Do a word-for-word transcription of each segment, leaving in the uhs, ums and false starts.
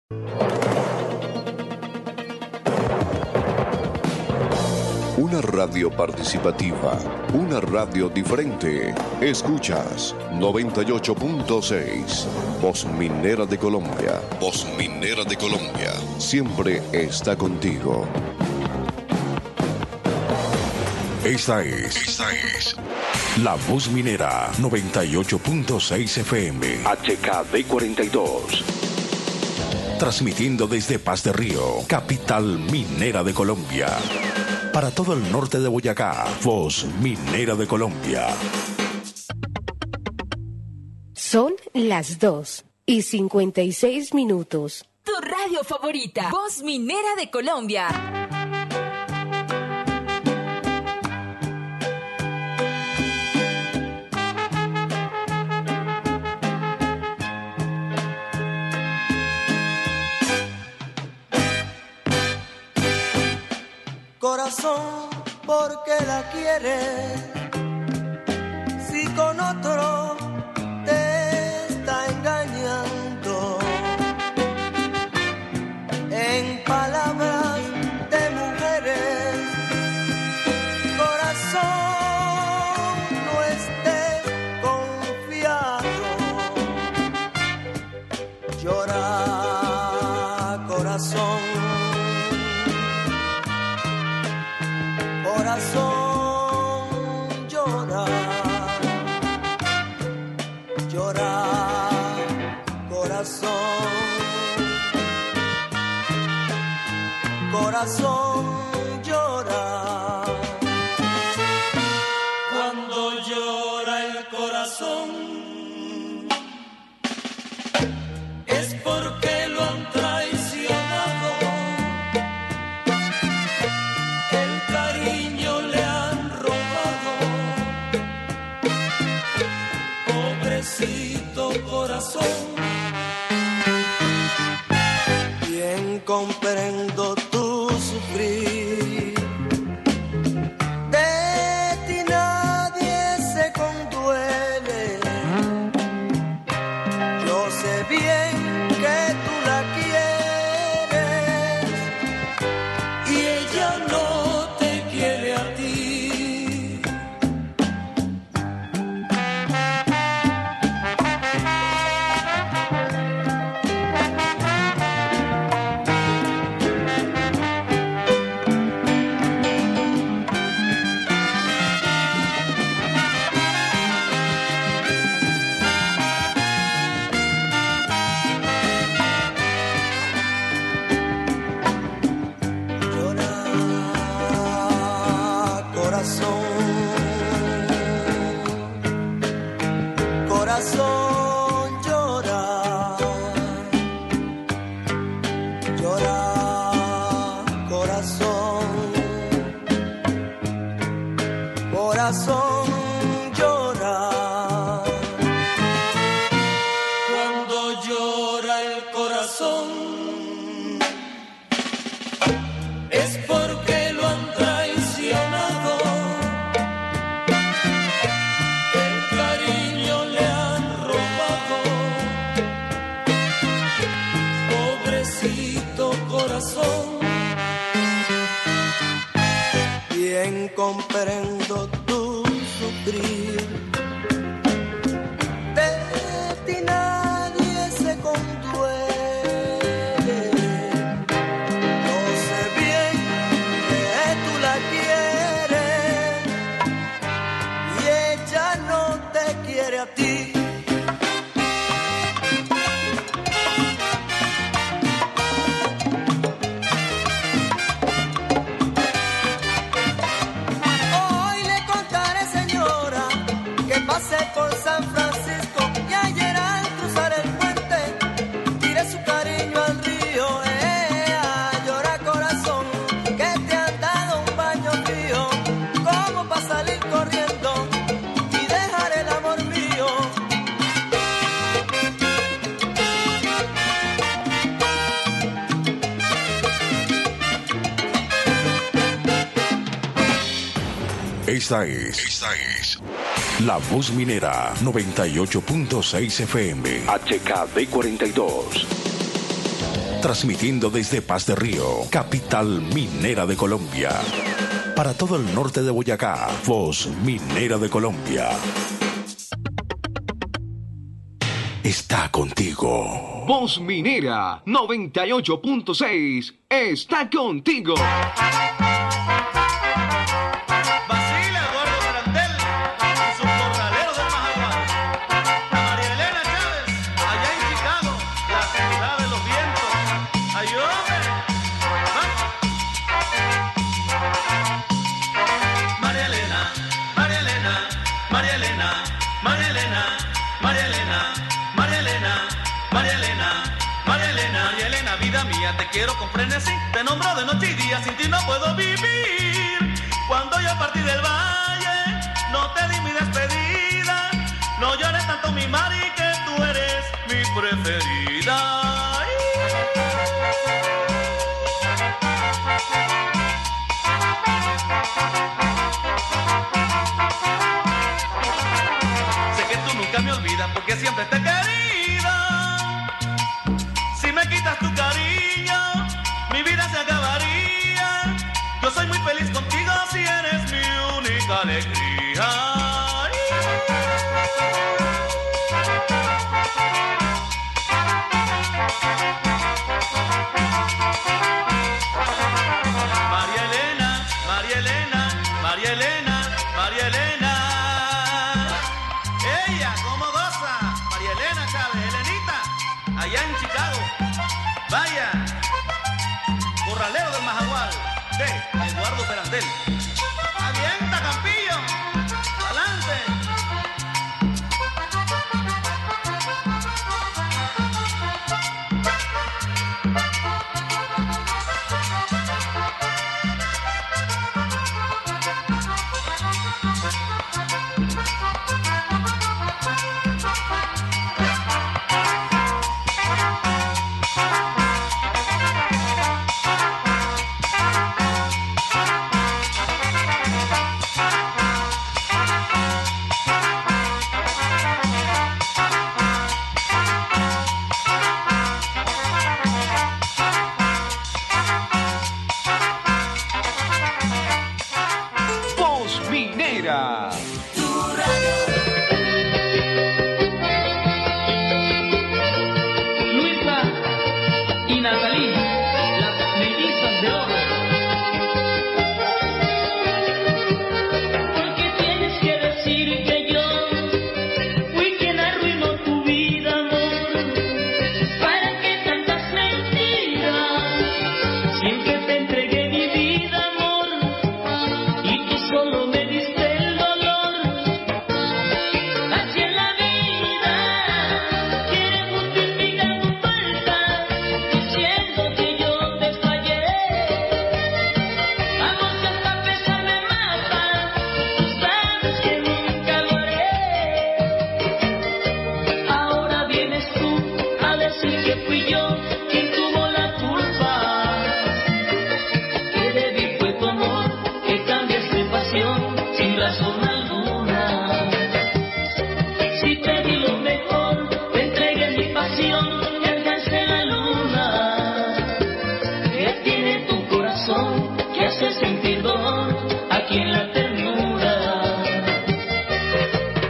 Una radio participativa, una radio diferente. Escuchas noventa y ocho punto seis, Voz Minera de Colombia. Voz Minera de Colombia. Siempre está contigo. Esta es, esta es La Voz Minera noventa y ocho punto seis F M. H K D cuarenta y dos. Transmitiendo desde Paz de Río, capital minera de Colombia. Para todo el norte de Boyacá, Voz Minera de Colombia. Son las dos y cincuenta y seis minutos. Tu radio favorita, Voz Minera de Colombia. Corazón, ¿por qué la quieres? Si con otro te está engañando. En palabras de mujeres, corazón, no estés confiado. Llora, corazón. Corazón, llora, llora, corazón, corazón, llora. Cuando llora el corazón, es porque lo han traicionado. Corazón, bien comprendo tu sufrir. De ti nadie se conduele. Yo sé bien que tú la quieres y ella no te quiere a ti. Corazón, llora, llora, corazón, corazón, llora. Cuando llora el corazón, es porque lo han traicionado. El cariño le han robado. Pobrecito corazón, bien comprendo tu sufrir. De ti nadie se conduele. Yo sé bien que tú la quieres y ella no te quiere a ti. Hoy le contaré, señora, que pasé por San Francisco y ayer al cruzar el puente tiré su cariño al río. Eh, a llorar, corazón, que te han dado un baño frío, como para salir corriendo y dejar el amor mío. Esta es, esta es La Voz Minera noventa y ocho punto seis F M. H K D cuarenta y dos. Transmitiendo desde Paz de Río, capital minera de Colombia. Para todo el norte de Boyacá, Voz Minera de Colombia. Está contigo. Voz Minera noventa y ocho punto seis está contigo. Te quiero con frenesí, te nombro de noche y día, sin ti no puedo vivir. Cuando yo partí del valle, no te di mi despedida. No llores tanto mi Mari, que tú eres mi preferida. Sé que tú nunca me olvidas porque siempre te he querido. Si me quitas tu cariño, mi vida se acabaría. Yo soy muy feliz contigo si eres mi única alegría. María Elena, María Elena, María Elena, María Elena. Ella, ¿cómo goza? María Elena Chávez, Elenita, allá en Chicago. Vaya. Corralero del Majagual, de Eduardo Perandel. Avienta, Campillo, adelante.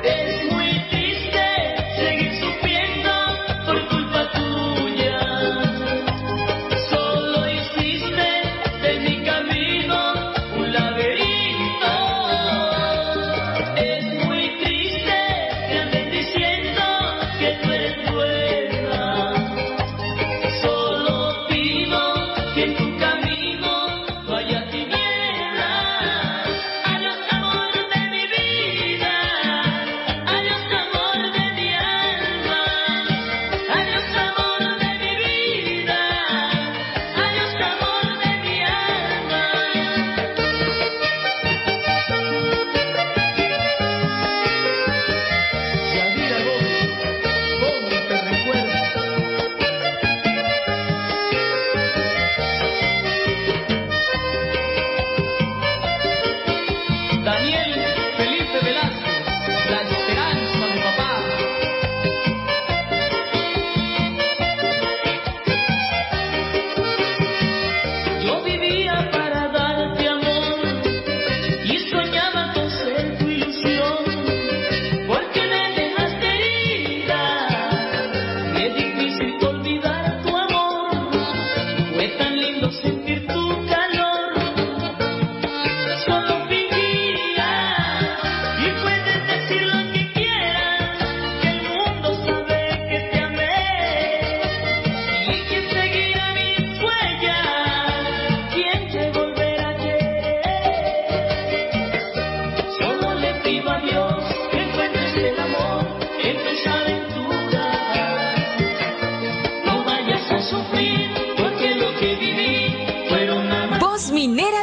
Por culpa tuya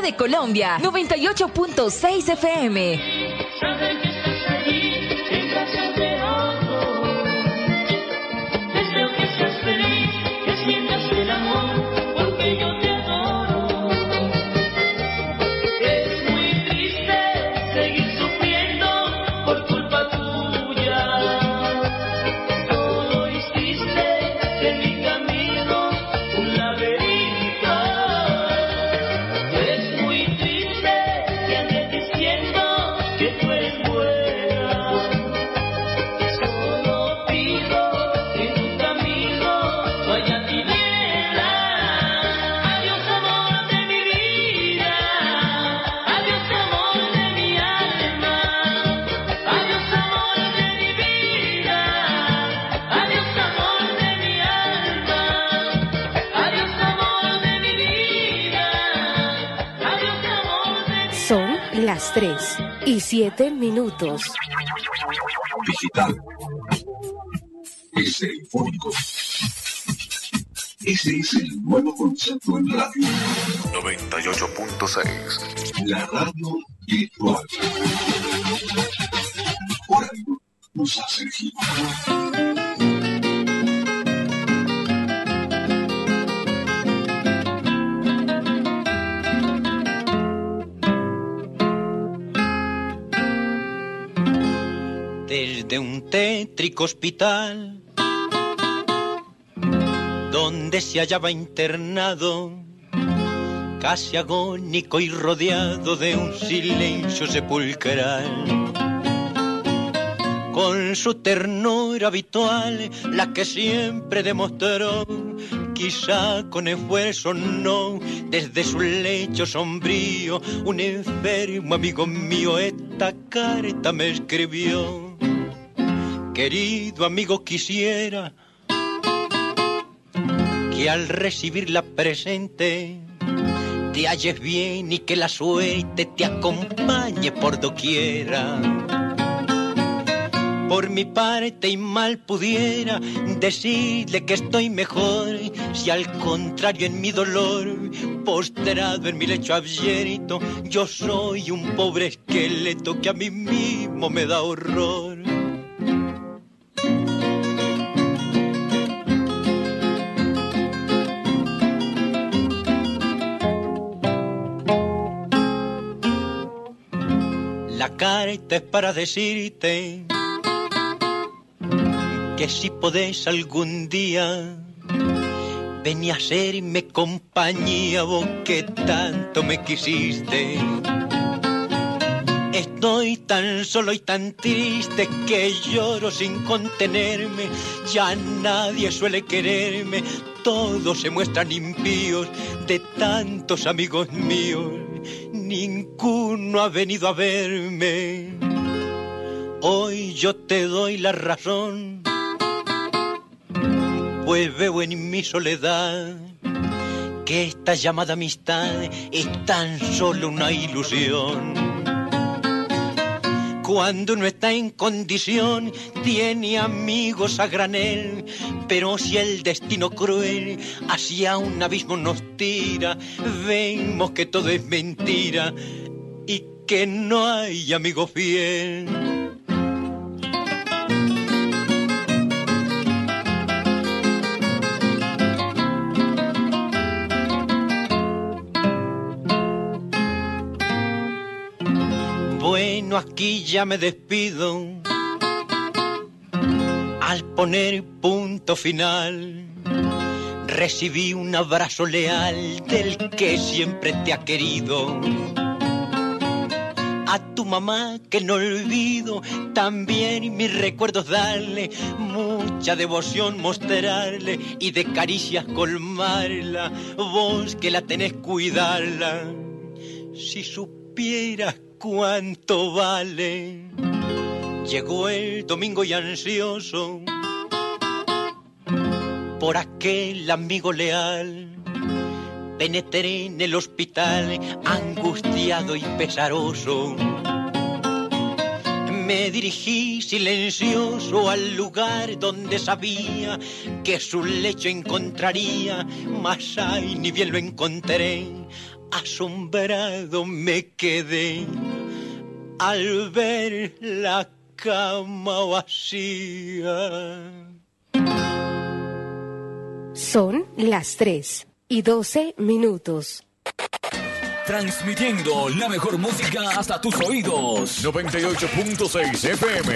de Colombia, noventa y ocho punto seis F M. Saber que estás allí en brazos de otro. Deseo que seas feliz, que sientas el amor, porque yo te adoro. Es muy triste seguir sufriendo por culpa tuya. Todo hiciste de mi camino un laberinto. Es muy triste que andes diciendo que tú eres buena. Solo pido que en tu camino vaya tiniebla. Adiós amor de mi vida, adiós amor de mi alma, adiós amor de mi vida, adiós amor de mi alma, adiós amor de mi vida, adiós amor de mi. Son las tres y siete minutos. Digital. Es telefónico. Ese es el nuevo concepto en radio. noventa y ocho punto seis. La radio virtual. Por algo nos hace girar. Desde un tétrico hospital donde se hallaba internado, casi agónico y rodeado de un silencio sepulcral, con su ternura habitual, la que siempre demostró, quizá con esfuerzo no, desde su lecho sombrío, un enfermo amigo mío esta carta me escribió. Querido amigo, quisiera que al recibir la presente te halles bien y que la suerte te acompañe por doquiera. Por mi parte y mal pudiera decirle que estoy mejor, si al contrario en mi dolor, postrado en mi lecho abierto, yo soy un pobre esqueleto que a mí mismo me da horror. La carta es para decirte que si podés algún día ven a hacerme compañía, vos que tanto me quisiste. Estoy tan solo y tan triste que lloro sin contenerme, ya nadie suele quererme, todos se muestran impíos, de tantos amigos míos, ninguno ha venido a verme. Hoy yo te doy la razón, pues veo en mi soledad que esta llamada amistad es tan solo una ilusión. Cuando uno está en condición, tiene amigos a granel, pero si el destino cruel hacia un abismo nos tira, vemos que todo es mentira y que no hay amigo fiel. Bueno, aquí ya me despido al poner punto final. Recibí un abrazo leal del que siempre te ha querido. A tu mamá que no olvido, también mis recuerdos darle, mucha devoción mostrarle y de caricias colmarla, vos que la tenés cuidarla. Si supieras cuánto vale. Llegó el domingo y ansioso por aquel amigo leal, penetré en el hospital angustiado y pesaroso. Me dirigí silencioso al lugar donde sabía que su lecho encontraría, mas ay, ni bien lo encontré. asombrado me quedé al ver la cama vacía. Son las tres y doce minutos. Transmitiendo la mejor música hasta tus oídos. noventa y ocho punto seis F M.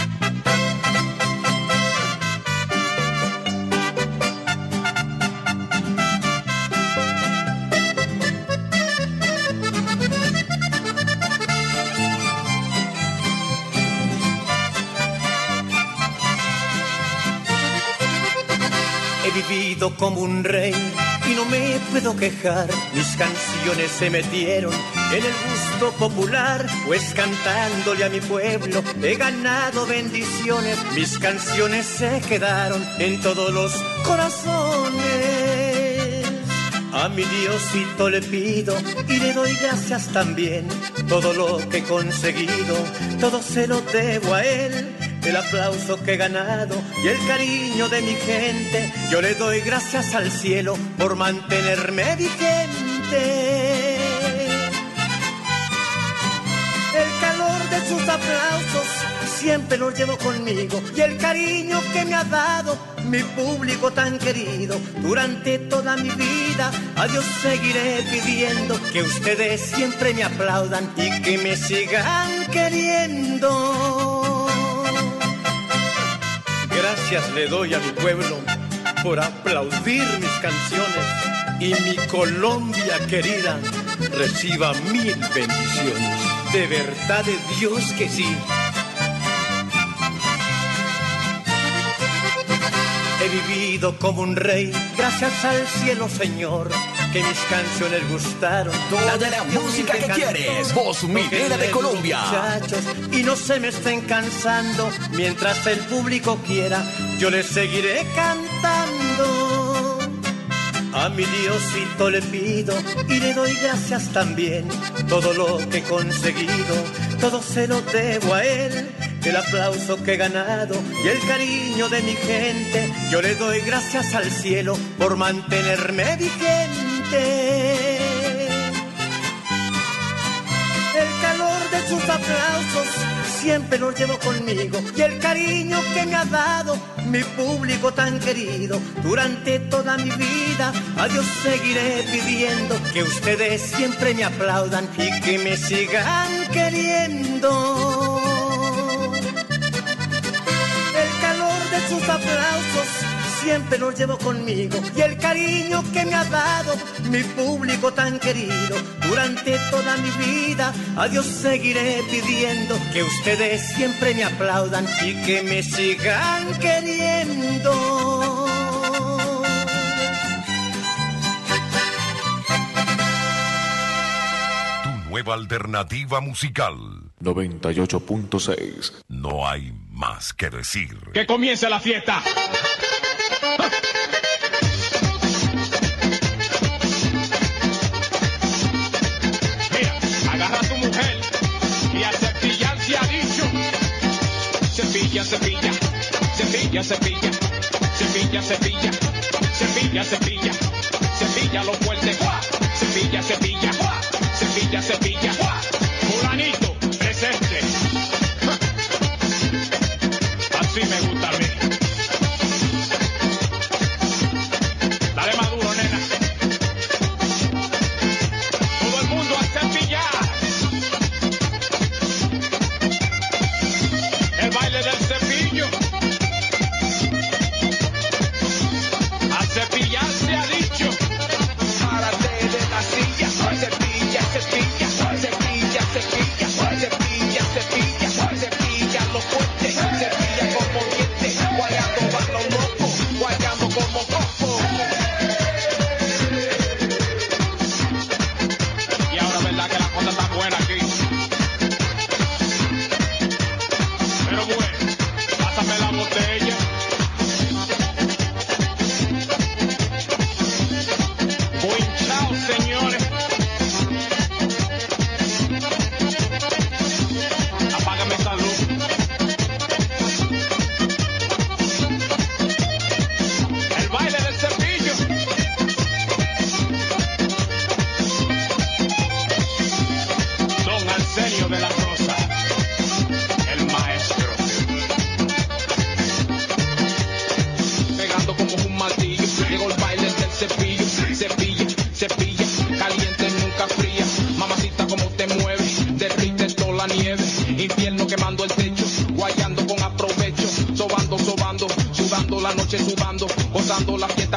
He vivido como un rey y no me puedo quejar. Mis canciones se metieron en el gusto popular, pues cantándole a mi pueblo he ganado bendiciones. Mis canciones se quedaron en todos los corazones. A mi Diosito le pido y le doy gracias también. Todo lo que he conseguido, todo se lo debo a él. El aplauso que he ganado y el cariño de mi gente, yo le doy gracias al cielo por mantenerme vigente. El calor de sus aplausos siempre lo llevo conmigo y el cariño que me ha dado mi público tan querido. Durante toda mi vida a Dios seguiré pidiendo que ustedes siempre me aplaudan y que me sigan queriendo. Gracias le doy a mi pueblo por aplaudir mis canciones y mi Colombia querida reciba mil bendiciones. De verdad de Dios que sí. He vivido como un rey, gracias al cielo, Señor, que mis canciones gustaron. Toda la música que quieres, Voz Minera de Colombia. Muchachos, y no se me estén cansando, mientras el público quiera, yo les seguiré cantando. A mi Diosito le pido y le doy gracias también. Todo lo que he conseguido, todo se lo debo a él. El aplauso que he ganado y el cariño de mi gente, yo le doy gracias al cielo por mantenerme vigente. El calor de sus aplausos siempre lo llevo conmigo y el cariño que me ha dado mi público tan querido. Durante toda mi vida a Dios seguiré pidiendo que ustedes siempre me aplaudan y que me sigan queriendo. El calor de sus aplausos siempre lo llevo conmigo y el cariño que me ha dado mi público tan querido. Durante toda mi vida a Dios seguiré pidiendo que ustedes siempre me aplaudan y que me sigan queriendo. Tu nueva alternativa musical. noventa y ocho punto seis. No hay más que decir. ¡Que comience la fiesta! Mira, agarra a tu mujer y a cepillar se ha dicho. Cepilla, cepilla, cepilla, cepilla, cepilla, cepilla, cepilla, cepilla, cepilla lo fuerte, cepilla, cepilla, cepilla, cepilla, fulanito, presente. Así me gusta a mí. Dale más duro, nena. Todo el mundo a cepillar. El baile del cepillo. A cepillarse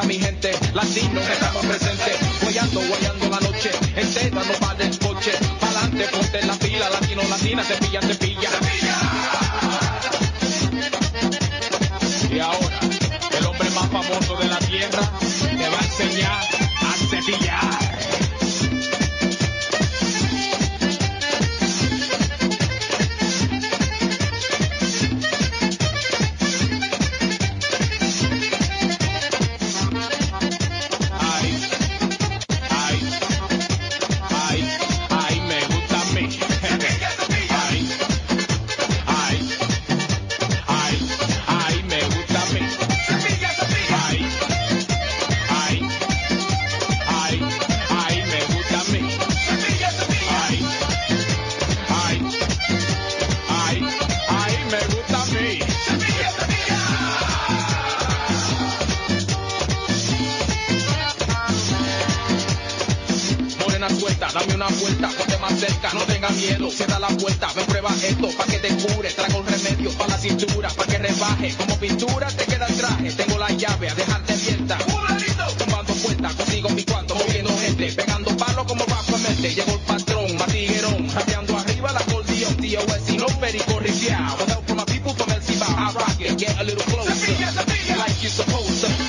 está mi gente, latinos estamos presentes, guayando, guayando la noche, entera no vale el coche, pa'lante, ponte en la fila, latino, latina, cepilla, cepilla. Y ahora, el hombre más famoso de la tierra te va a enseñar a cepillar. Dame una vuelta, ponte más cerca, no tengas miedo, cierra la puerta, ven prueba esto, pa' que te cure, traigo un remedio pa' la cintura, pa' que rebaje, como pintura te queda el traje, tengo la llave a dejarte abierta, tumbando puertas, consigo mi cuarto, moviendo gente, pegando palos como bajo en mente, llegó el patrón, matiguerón, rapeando arriba la acordeón, tío vecino, perico rifiao, with help from my people from El Cibao, I rock it, get a little closer, like you supposed to.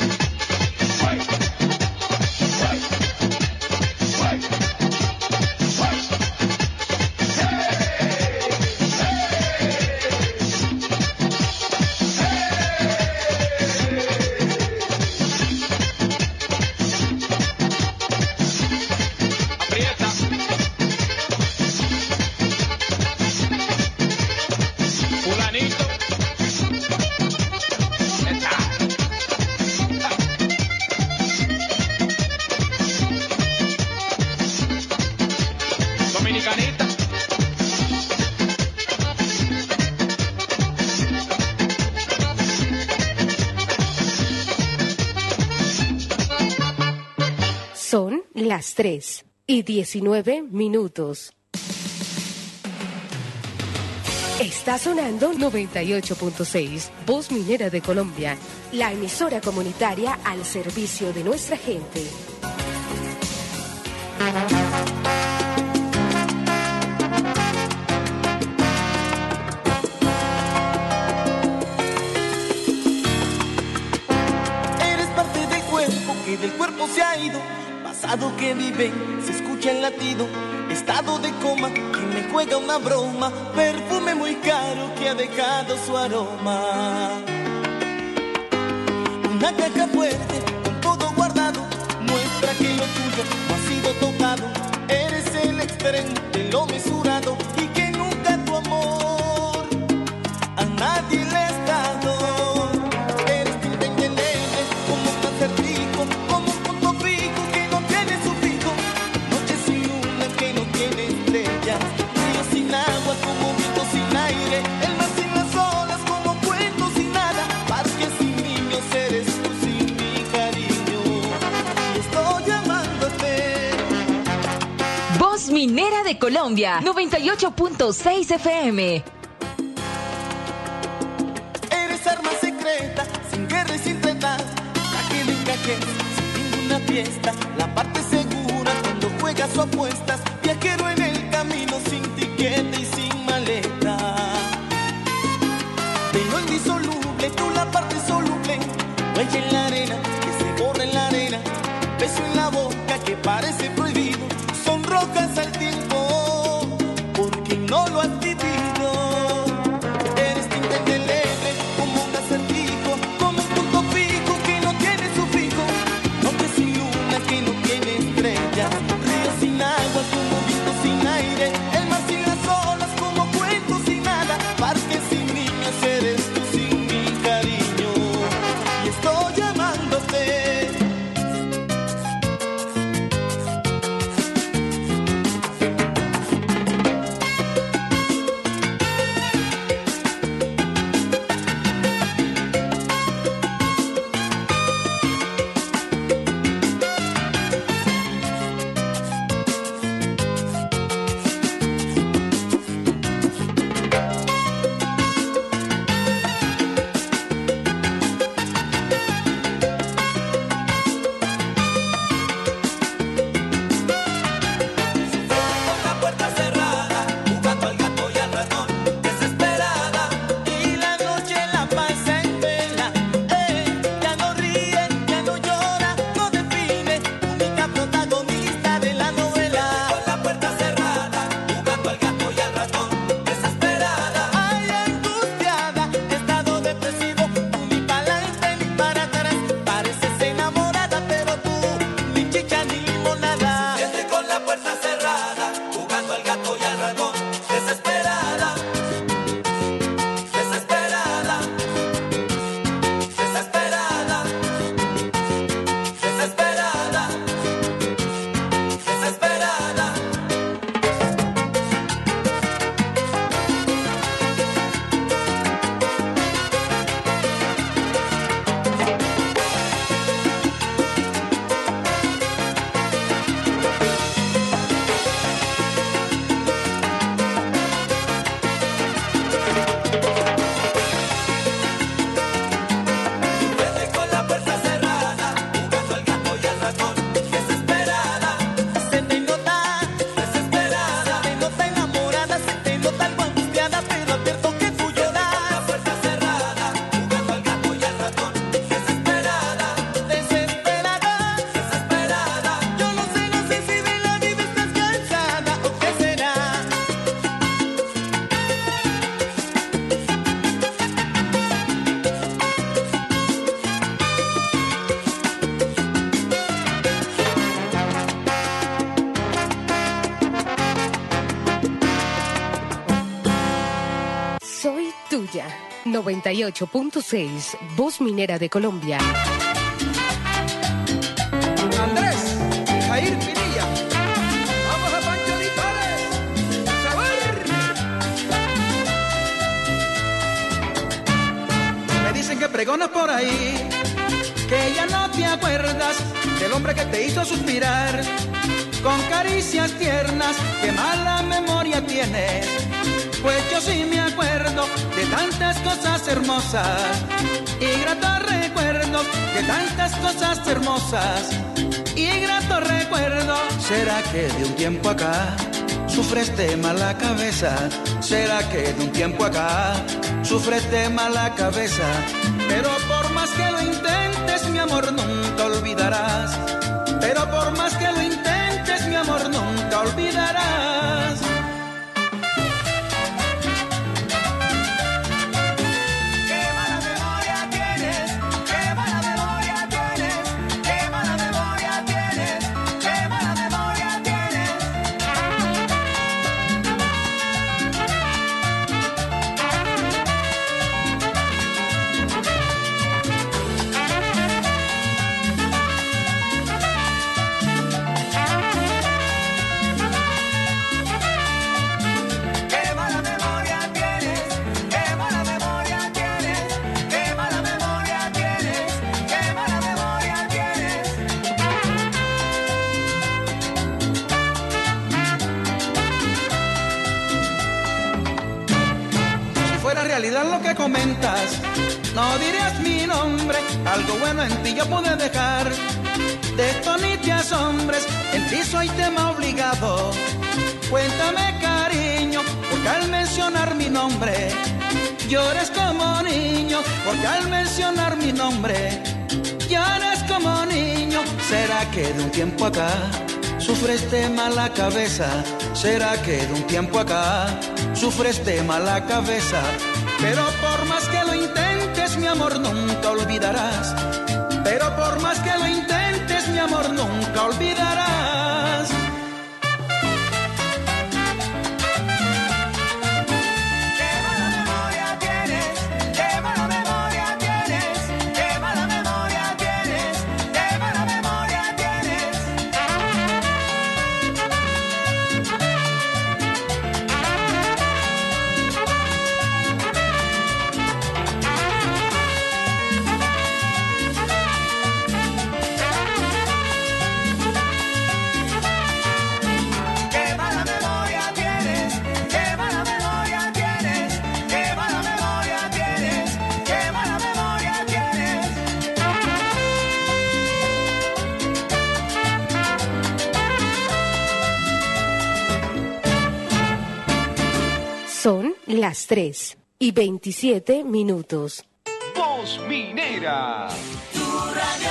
Son las tres y diecinueve minutos. Está sonando noventa y ocho punto seis, Voz Minera de Colombia, la emisora comunitaria al servicio de nuestra gente. Eres parte del cuerpo que del cuerpo se ha ido, pasado que vive, se escucha el latido, estado de coma que me juega una broma, perfume muy caro que ha dejado su aroma. Una caja fuerte con todo guardado muestra que lo tuyo no ha sido tocado. Eres el extremo de lo mesurado y que nunca tu amor a nadie le has dado. Eres indeleble como un acertijo, como un punto fijo que no tiene sufijo. Noche sin luna que no tiene estrellas, río sin agua como viento sin aire, el mar sin las olas como cuento sin nada, parque sin niños eres tú sin mi cariño. Y estoy llamándote. Voz Minera de Colombia, noventa y ocho punto seis F M. Eres arma secreta, sin guerra y sin treta, saque de encaje, sin ninguna fiesta, la parte segura cuando juegas o apuestas, viajero en el camino sin tiquete y sin maleta. De lo indisoluble, tú la parte soluble, huella en la arena, que se borra en la arena, beso en la boca que parece prohibido, sonrojas al tiempo, porque no lo has vivido. Eres tinta indeleble, como un acertijo, como un punto fijo que no tiene sufijo, noche sin luna que no tiene estrellas, río sin agua como viento sin aire, el mar sin las olas como cuento sin nada, parque sin niños eres tú sin mi cariño. Y estoy llamándote. noventa y ocho punto seis, Voz Minera de Colombia. Andrés, Jair Pinilla, vamos a Pancho Linares, saber. Me dicen que pregonas por ahí, que ya no te acuerdas del hombre que te hizo suspirar con caricias tiernas, que mala memoria tienes. Pues yo sí me acuerdo de tantas cosas hermosas y gratos recuerdos de tantas cosas hermosas y gratos recuerdos. ¿Será que de un tiempo acá sufres de mala cabeza? ¿Será que de un tiempo acá sufres de mala cabeza? Pero por más que lo intentes, mi amor, nunca olvidarás. Pero por más que lo intentes, mi amor, nunca olvidarás. Lo que comentas, no dirías mi nombre, algo bueno en ti yo pude dejar. De esto ni te asombres, en ti soy tema obligado. Cuéntame, cariño, porque al mencionar mi nombre lloras como niño, porque al mencionar mi nombre lloras como niño. ¿Será que de un tiempo acá sufres de mala cabeza? ¿Será que de un tiempo acá sufres de mala cabeza? Pero por más que lo intentes, mi amor, nunca olvidarás. Pero por más que lo intentes, mi amor, nunca olvidarás. Qué mala memoria tienes, qué mala memoria tienes, qué mala memoria tienes, qué mala memoria tienes. Son las tres y veintisiete minutos. Voz Minera. Tu radio.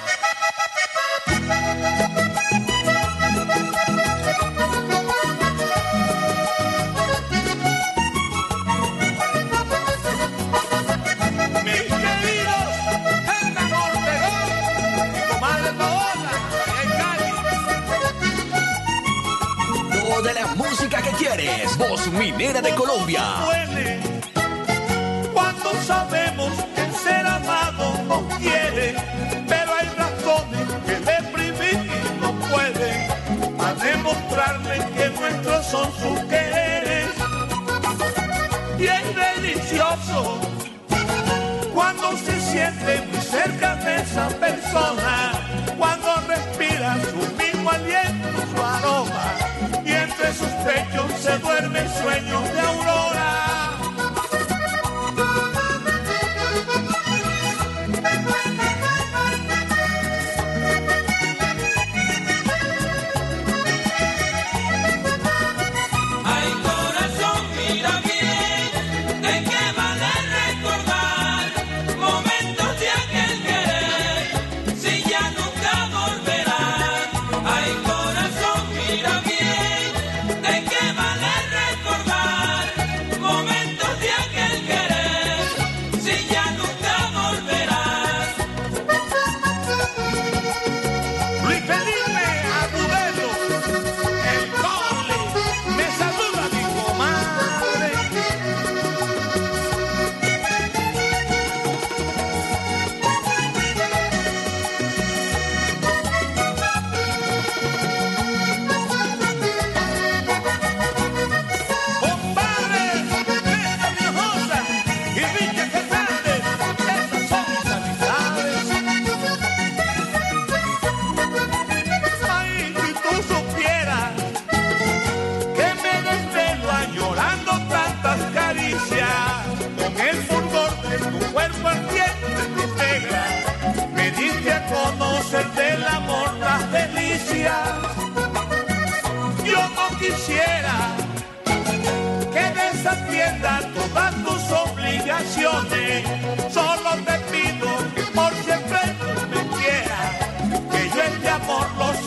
De la música que quieres, Voz Minera de Colombia. Duele cuando sabemos que el ser amado nos quiere, pero hay razones que reprimir no puede, a demostrarle que nuestros son sus quereres. Y es delicioso cuando se siente muy cerca de esa persona, cuando respira su mismo aliento, su aroma, y entre sus pechos se duermen sueños de aurora.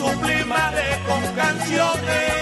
sublimaré con canciones.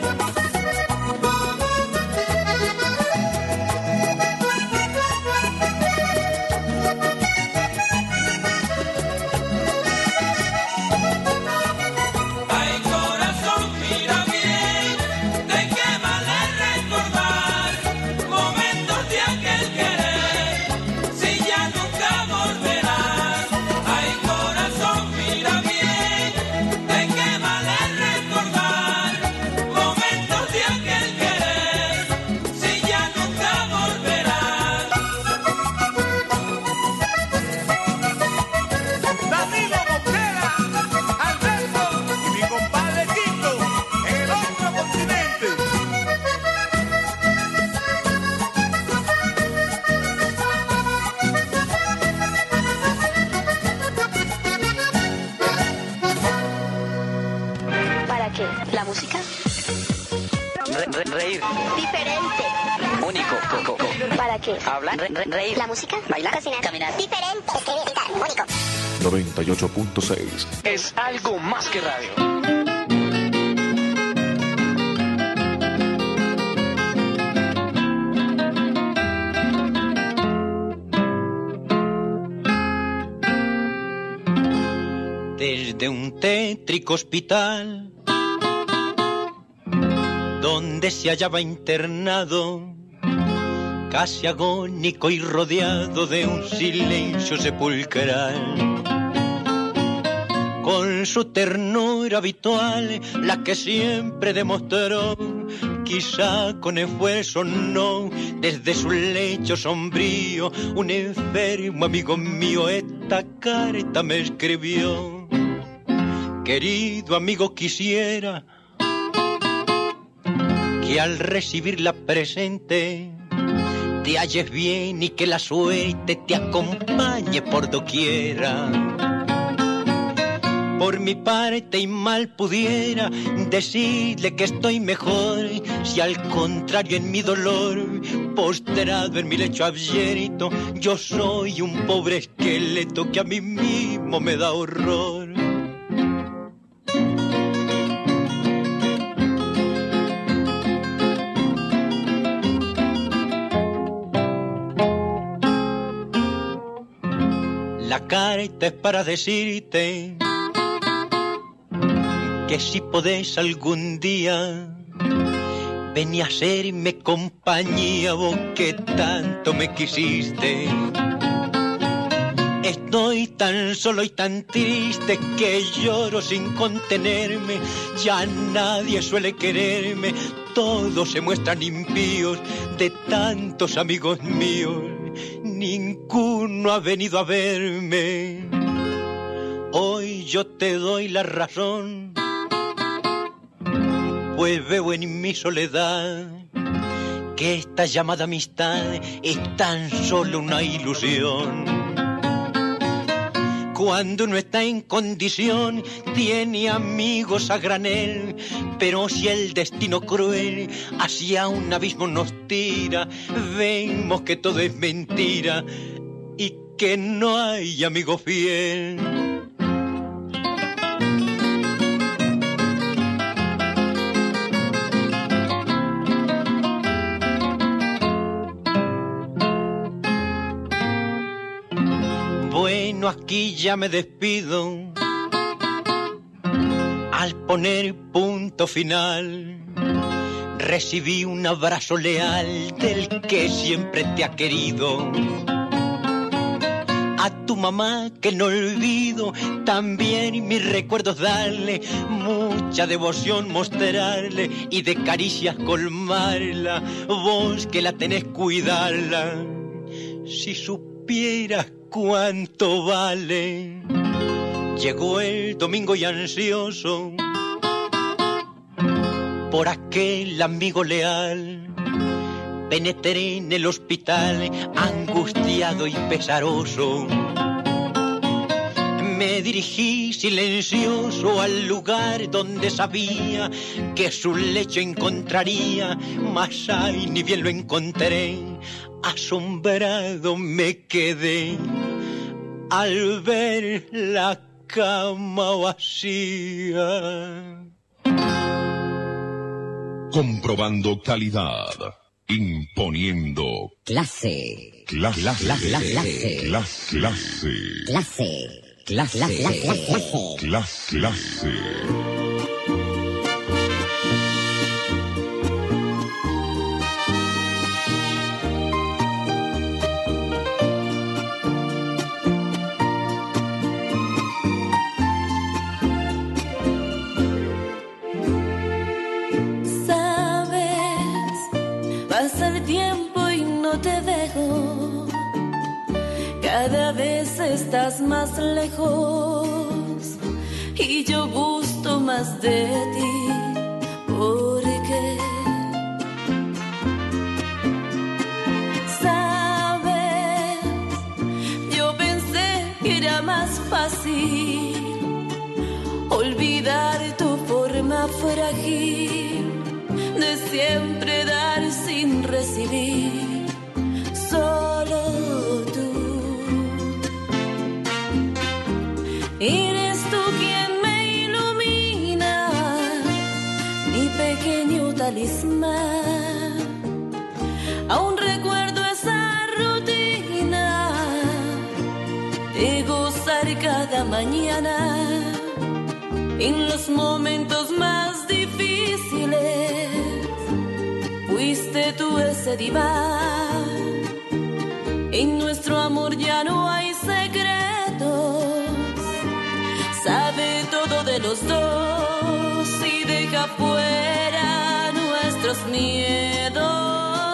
Hablar, re, re, reír, la música, bailar, cocinar, caminar, diferente, escribir, pintar, único. noventa y ocho punto seis es algo más que radio. Desde un tétrico hospital donde se hallaba internado, casi agónico y rodeado de un silencio sepulcral, con su ternura habitual, la que siempre demostró, quizá con esfuerzo no, desde su lecho sombrío, un enfermo amigo mío esta carta me escribió. Querido amigo, quisiera que al recibir la presente te halles bien y que la suerte te acompañe por doquiera. Por mi parte y mal pudiera decirle que estoy mejor, si al contrario en mi dolor, postrado en mi lecho abierto, yo soy un pobre esqueleto que a mí mismo me da horror. La carta es para decirte que si podés algún día ven a hacerme compañía, vos que tanto me quisiste. Estoy tan solo y tan triste que lloro sin contenerme, ya nadie suele quererme, todos se muestran impíos, de tantos amigos míos ninguno ha venido a verme. Hoy yo te doy la razón, pues veo en mi soledad que esta llamada amistad es tan solo una ilusión. Cuando uno está en condición, tiene amigos a granel, pero si el destino cruel hacia un abismo nos tira, vemos que todo es mentira y que no hay amigo fiel. Bueno, aquí ya me despido al poner punto final. Recibí un abrazo leal del que siempre te ha querido. A tu mamá que no olvido, también mis recuerdos darle, mucha devoción mostrarle y de caricias colmarla, vos que la tenés cuidarla. Si supieras cuánto vale. Llegó el domingo y ansioso por aquel amigo leal, penetré en el hospital angustiado y pesaroso. Me dirigí silencioso al lugar donde sabía que su lecho encontraría, mas ay, ni bien lo encontré. Asombrado me quedé al ver la cama vacía. Comprobando calidad. Imponiendo clase. Clase. Clase. Clase. Clase. Clase. Clase. Clase. Clase. Clase. Cada vez estás más lejos y yo gusto más de ti, porque sabes, yo pensé que era más fácil olvidar tu forma frágil de siempre dar sin recibir, solo tú. Eres tú quien me ilumina, mi pequeño talismán. Aún recuerdo esa rutina de gozar cada mañana en los momentos más difíciles. Fuiste tú ese diván. En nuestro amor ya no hay secretos. Sabe todo de los dos y deja fuera nuestros miedos.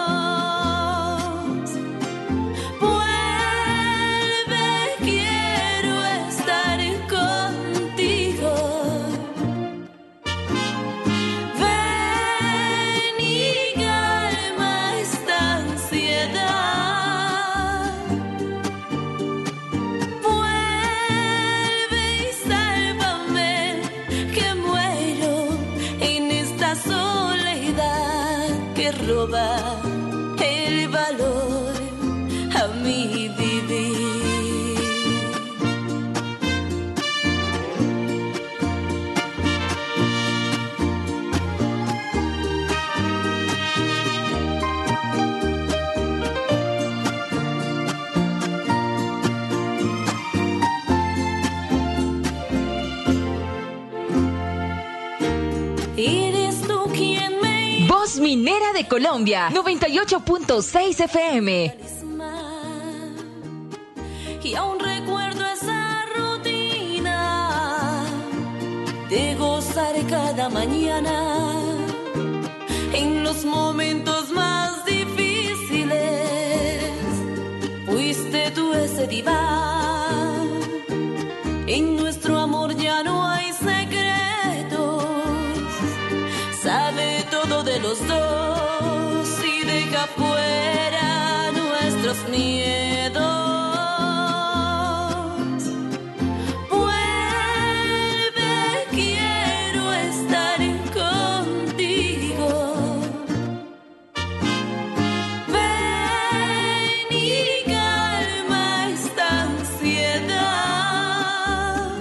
Vuelve, quiero estar contigo. Ven y calma esta ansiedad. Vuelve y sálvame, que muero en esta soledad que roba el valor a mi vivir. Eres tú quien me Voz Minera de Colombia, noventa y ocho punto seis F M. y aún recuerdo esa rutina de gozar cada mañana en los momentos más difíciles. Fuiste tú ese diván. En nuestro amor ya no hay secretos. Sabe todo de los dos y deja fuera nuestros miedos. Vuelve, quiero estar contigo. Ven y calma esta ansiedad.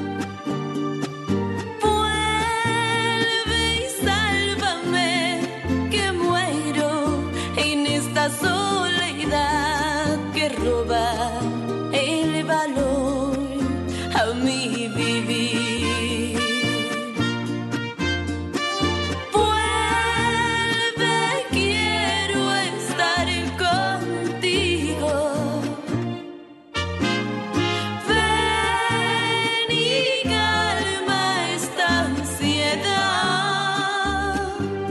Vuelve y sálvame, que muero en esta soledad que roba el valor a mi vivir. Vuelve, quiero estar contigo. Ven y calma esta ansiedad.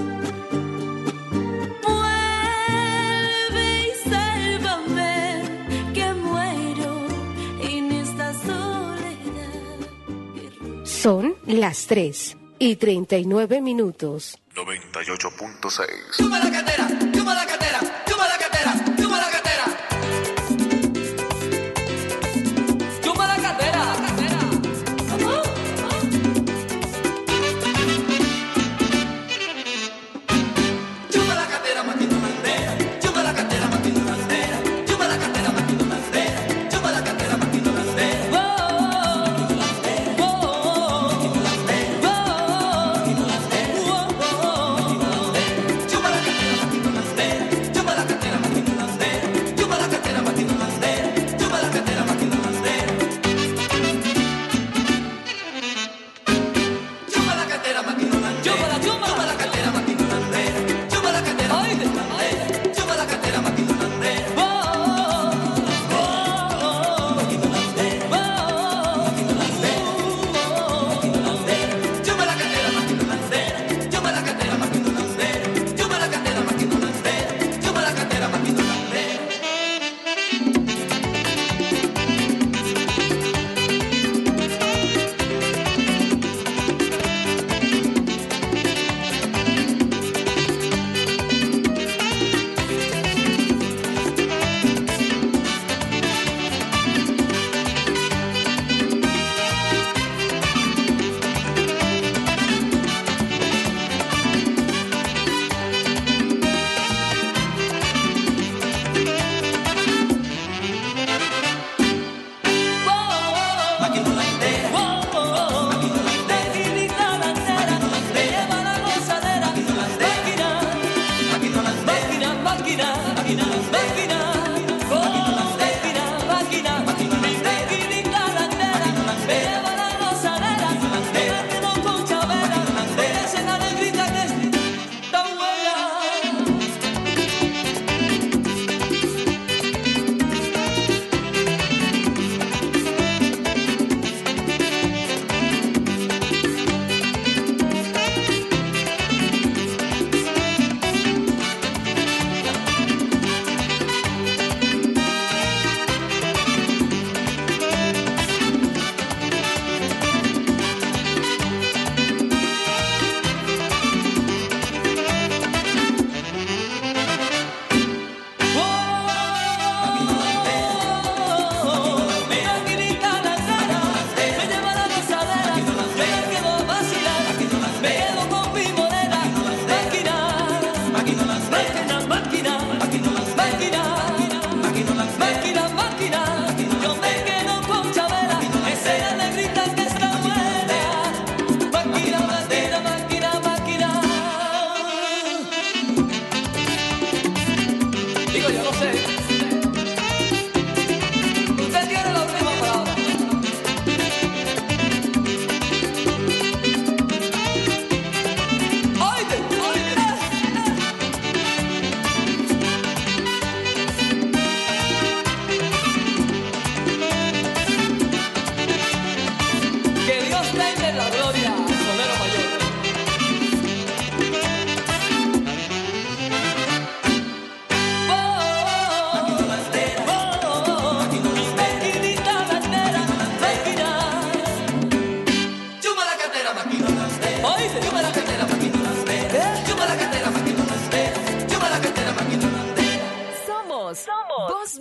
Vuelve y sálvame, que muero en esta soledad. Son las tres y treinta y nueve minutos. noventa y ocho punto seis. Toma la cartera, toma la cartera, toma la cartera, toma la cartera. Toma la cartera. Toma la cartera, Maquino Landera. Toma la cartera, Maquino Landera. Toma la cartera, Maquino Landera. Toma la cartera, Maquino Landera. Maquino Landera.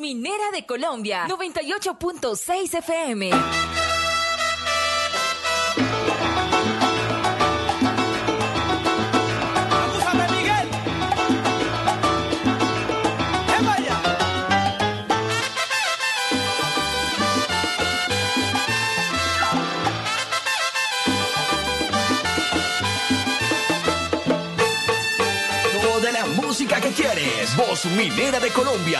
Minera de Colombia, noventa y ocho punto seis F M. Música que quieres, Voz Minera de Colombia.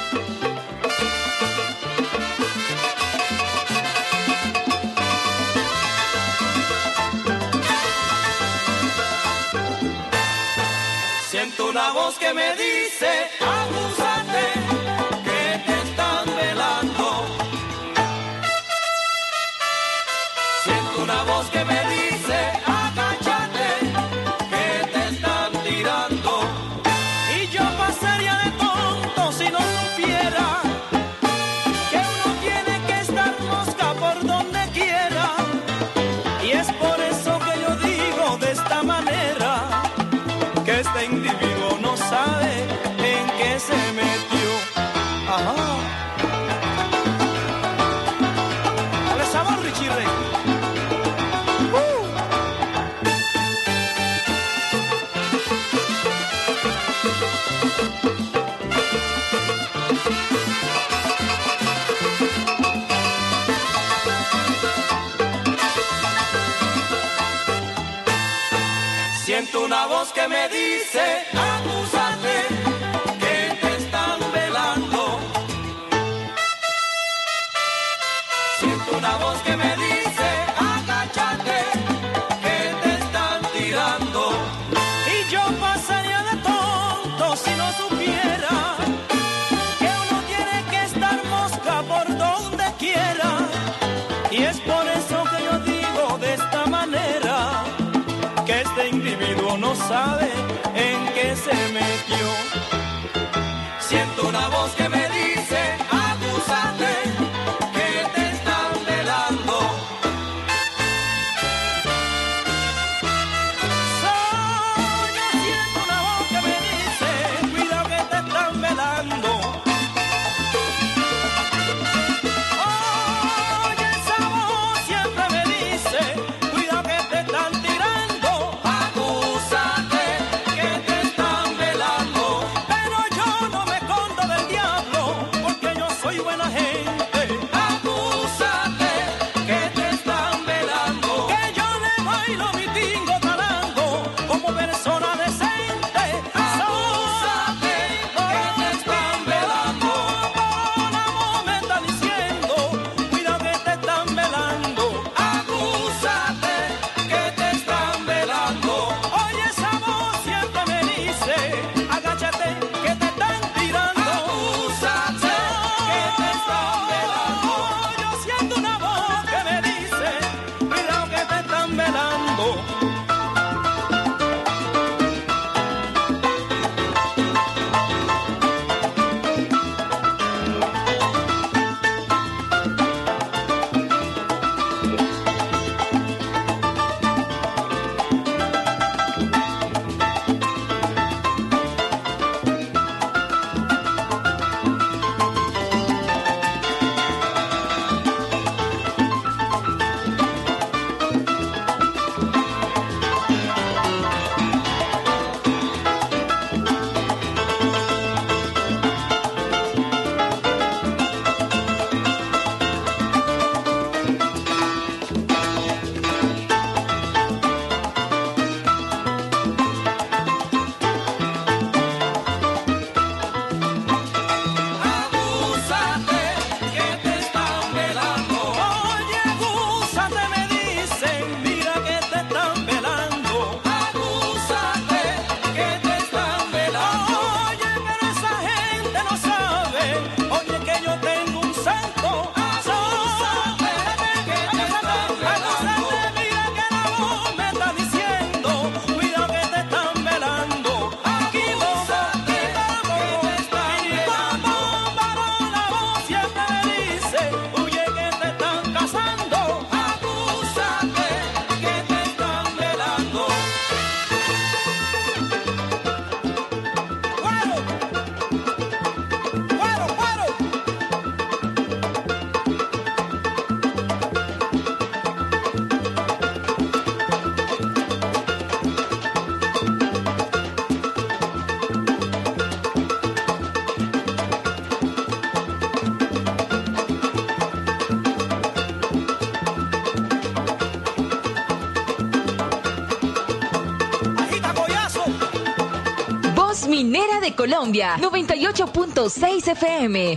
Siento una voz que me dice, acúsate, que te están velando. Siento una voz que me dice, agáchate, que te están tirando. Y yo pasaría de tonto si no supiera que uno tiene que estar mosca por donde quiera. Y es por eso que yo digo de esta manera, que este individuo no sabe en qué se metió. Ajá. Dale sabor, Richie Rey. Uh. Siento una voz que me dice, acúsate, que te están velando. Siento una voz que me dice, agáchate, que te están tirando. Y yo pasaría de tonto si no supiera que uno tiene que estar mosca por donde quiera. Y es por eso que yo digo de esta manera, que este individuo no sabe en qué se metió. Siento una voz que me dice, acúsate, que te están velando. Soy, yo siento una voz que me dice, cuidado que te están velando. Oye, esa voz siempre me dice, cuidado que te están tirando. Acúsate, que te están velando. Pero yo no me escondo del diablo, porque yo soy buena gente. Acúsate, que te están velando. Que yo le bailo mi tingo talando, como persona decente. Acúsate, que te están velando. La voz me está diciendo, cuidado que te están velando. Acúsate, que te están velando. Oye, esa voz siempre me dice, agáchate, que te están tirando. Acúsate, que te están velando. Yo siento una voz que me dice, cuidado que te están velando. Minera de Colombia, noventa y ocho punto seis F M.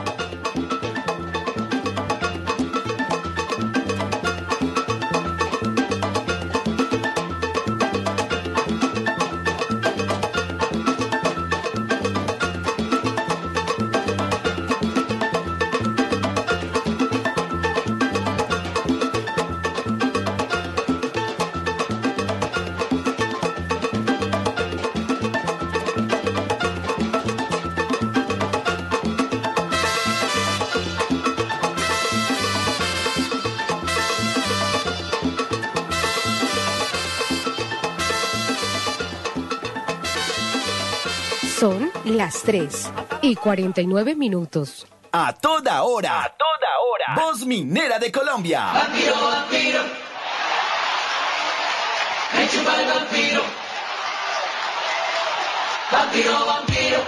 Son las tres y cuarenta y nueve minutos. A toda hora. A toda hora. Voz Minera de Colombia. Vampiro, vampiro. Me chupa el vampiro. Vampiro, vampiro.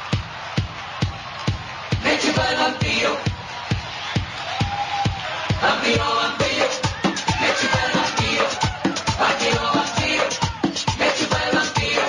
Me chupa el vampiro. Vampiro, vampiro. Me chupa el vampiro. Vampiro, vampiro. Me chupa el vampiro.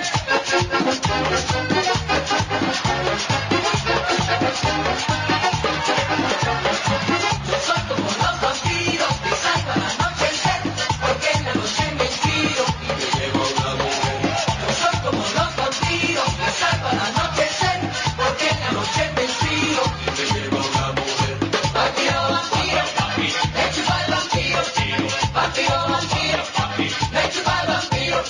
Soy como los vampiros que salgo a la noche el ser, porque en la noche me inspiro y me llevo una mujer. Soy como los vampiros que salgo a la noche el ser, porque en la noche me inspiro y me llevo una mujer. Vampiro, vampiro, me chupa el vampiro. Vampiro, vampiro, me chupa el vampiro.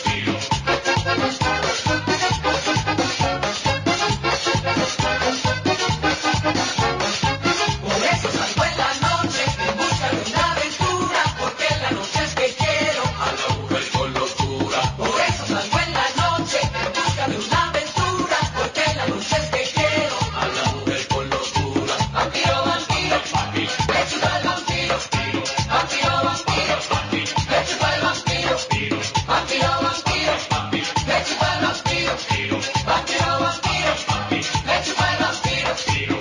Por eso salgo en la noche en busca de una aventura, porque en la noche es que quiero a la mujer con locura. Por eso salgo en la noche en busca de una aventura, porque en la noche es que quiero a la mujer con locura. Vampiro, vampiro, me chupa el vampiro. Vampiro, vampiro, me chupa el vampiro. Vampiro, vampiro, me chupa el vampiro. Vampiro, vampiro, me chupa el vampiro.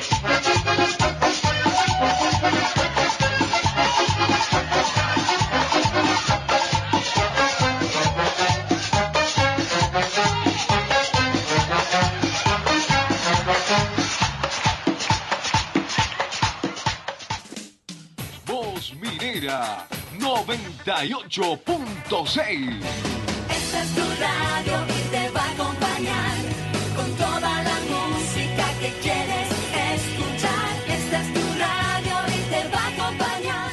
Voz Minera noventa y ocho punto seis. Esta es tu radio y te va a acompañar con toda la música que quieres escuchar. Esta es tu radio y te va a acompañar.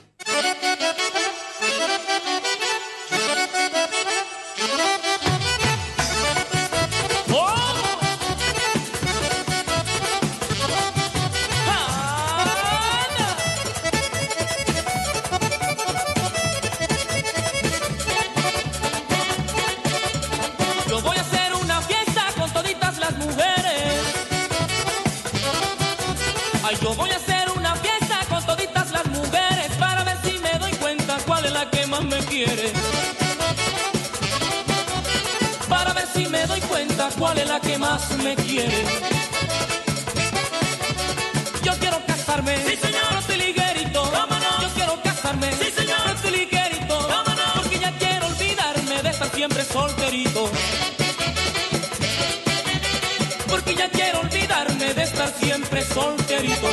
Yo voy a hacer una fiesta con toditas las mujeres. Ay, yo voy a hacer una fiesta con toditas las mujeres para ver si me doy cuenta cuál es la que más me quiere. Para ver si me doy cuenta cuál es la que más me quiere. Yo quiero casarme, sí señor, pronto y liguerito. ¿Cómo no? Yo quiero casarme, sí señor, pronto y liguerito. ¿Cómo no? Porque ya quiero olvidarme de estar siempre solterito. Porque ya quiero olvidarme de estar siempre solterito.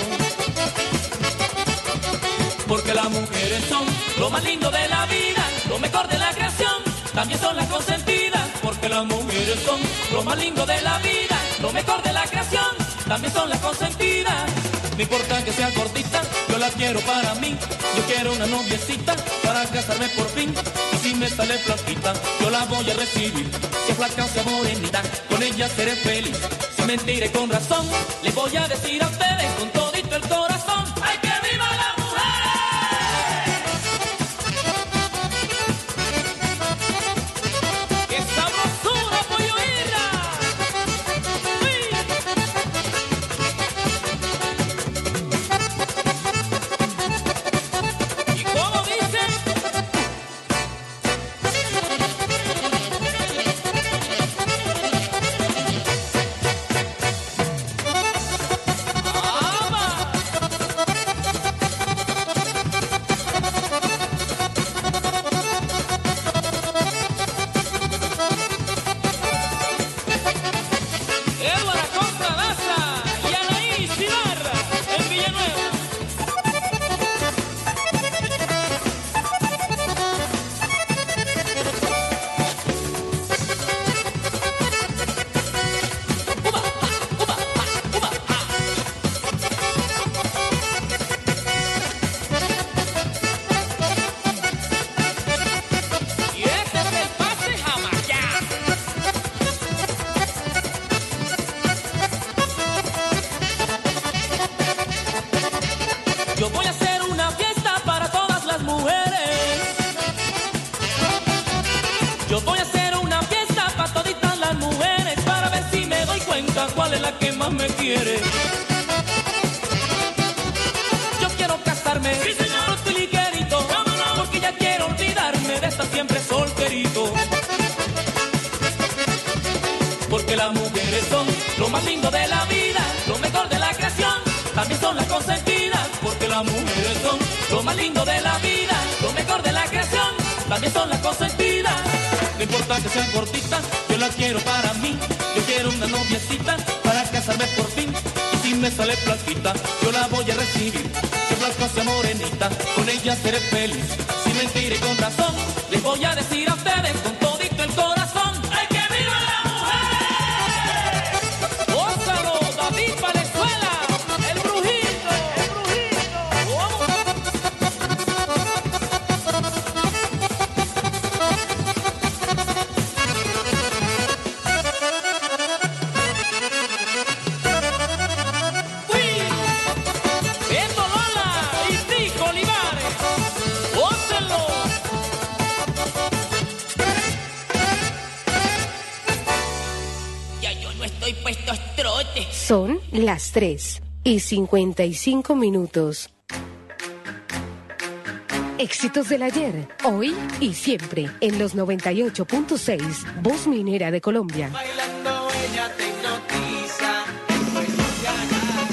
Porque las mujeres son lo más lindo de la vida, lo mejor de la creación, también son las consentidas. Porque las mujeres son lo más lindo de la vida, lo mejor de la creación, también son las consentidas. No importa que sea gordita, yo la quiero para mí. Yo quiero una noviecita para casarme por fin. Y si me sale flaquita, yo la voy a recibir. Si es flaca o sea morenita, con ella seré feliz. Si mentiré con razón, le voy a decir a ustedes con todito el corazón: ¡ay, que viva la mujer! ¡Qué sabrosura, pollo irra! ¿Y cómo dice? ¡Ama! Yo voy a hacer una fiesta para toditas las mujeres, para ver si me doy cuenta cuál es la que más me quiere. Yo quiero casarme, sí, señor, pronto y ligerito, vámonos, porque ya quiero olvidarme de estar siempre solterito. Porque las mujeres son lo más lindo de la vida, lo mejor de la creación, también son las consentidas. Porque las mujeres son lo más lindo de la vida, lo mejor de la creación, también son las consentidas. No importa que sean cortitas, yo las quiero para mí. Yo quiero una noviecita para casarme por fin. Y si me sale flaquita, yo la voy a recibir. Si flaca sea morenita, con ella seré feliz. Si mentiré con razón, les voy a decir a ustedes con todito el corazón: ¡ay, que viva la mujer! ¡Gózalo, David Valenzuela! ¡El brujito! ¡El brujito! ¡Esto Lola! ¡Y Tico Olivares! ¡Gócenlo! Ya yo no estoy puesto trote. Son las tres y cincuenta y cinco minutos. Éxitos del ayer, hoy y siempre en los noventa y ocho punto seis, Voz Minera de Colombia. Bailando ella te hipnotiza, después de ganar.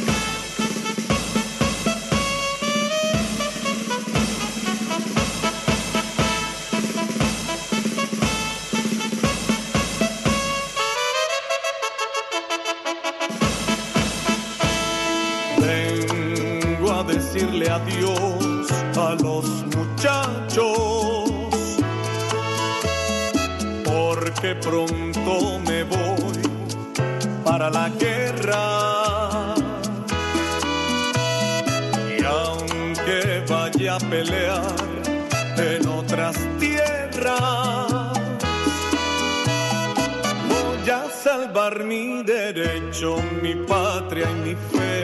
Vengo a decirle adiós a los muchachos, porque pronto me voy para la guerra. Y aunque vaya a pelear en otras tierras, voy a salvar mi derecho, mi patria y mi fe.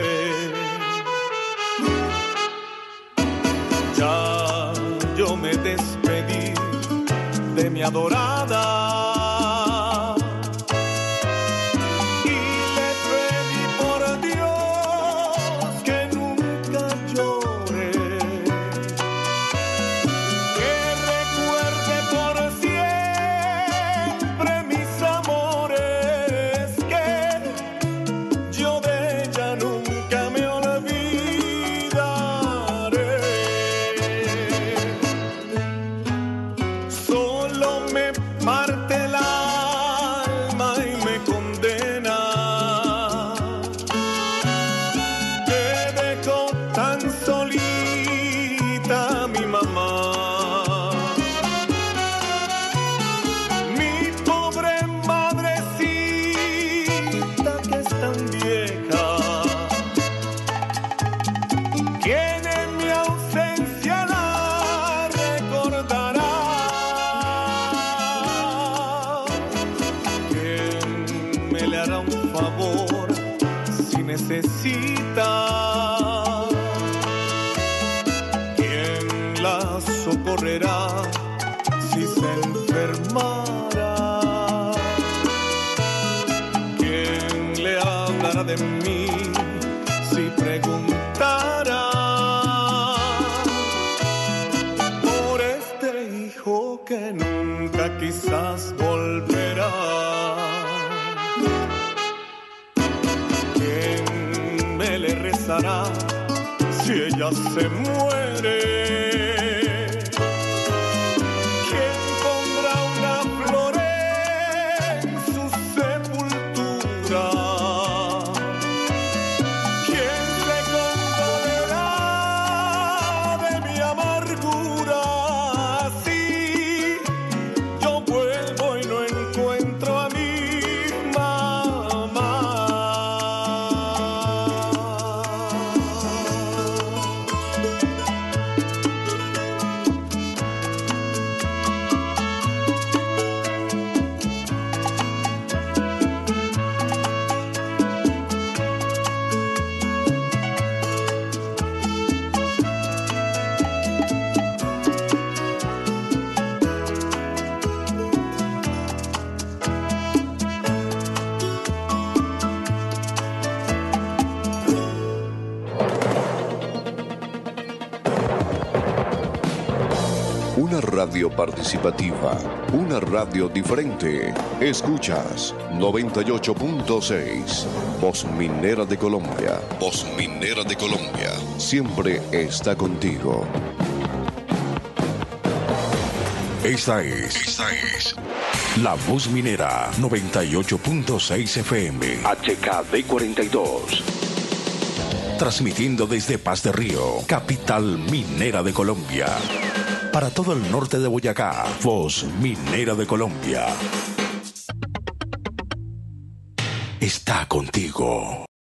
Ya yo me despedí de mi adorada y le pedí por Dios que nunca llore, que recuerde por siempre mis amores, que yo de ella nunca me olvidaré. Solo me parte el alma y me condena que dejó tan solita a mi mamá. Mi pobre madrecita que es tan vieja, quien en mi ausencia la recordará. ¿Quién me le hará un favor si necesita? ¿Quién la socorrerá si se enfermara? ¿Quién le hablará de mí si preguntara por este hijo que nunca quizás volverá? ¿Quién me le rezará si ella se muere? ¿Quién pondrá una flor en su sepultura? ¿Quién se condolerá de mi amargura? Si yo vuelvo y no encuentro a mi mamá. radio participativa, una radio diferente. Escuchas noventa y ocho punto seis, Voz Minera de Colombia. Voz Minera de Colombia, siempre está contigo. Esta es, esta es La Voz Minera noventa y ocho punto seis F M. H K D cuarenta y dos. Transmitiendo desde Paz de Río, capital minera de Colombia. Para todo el norte de Boyacá, Voz Minera de Colombia. Está contigo.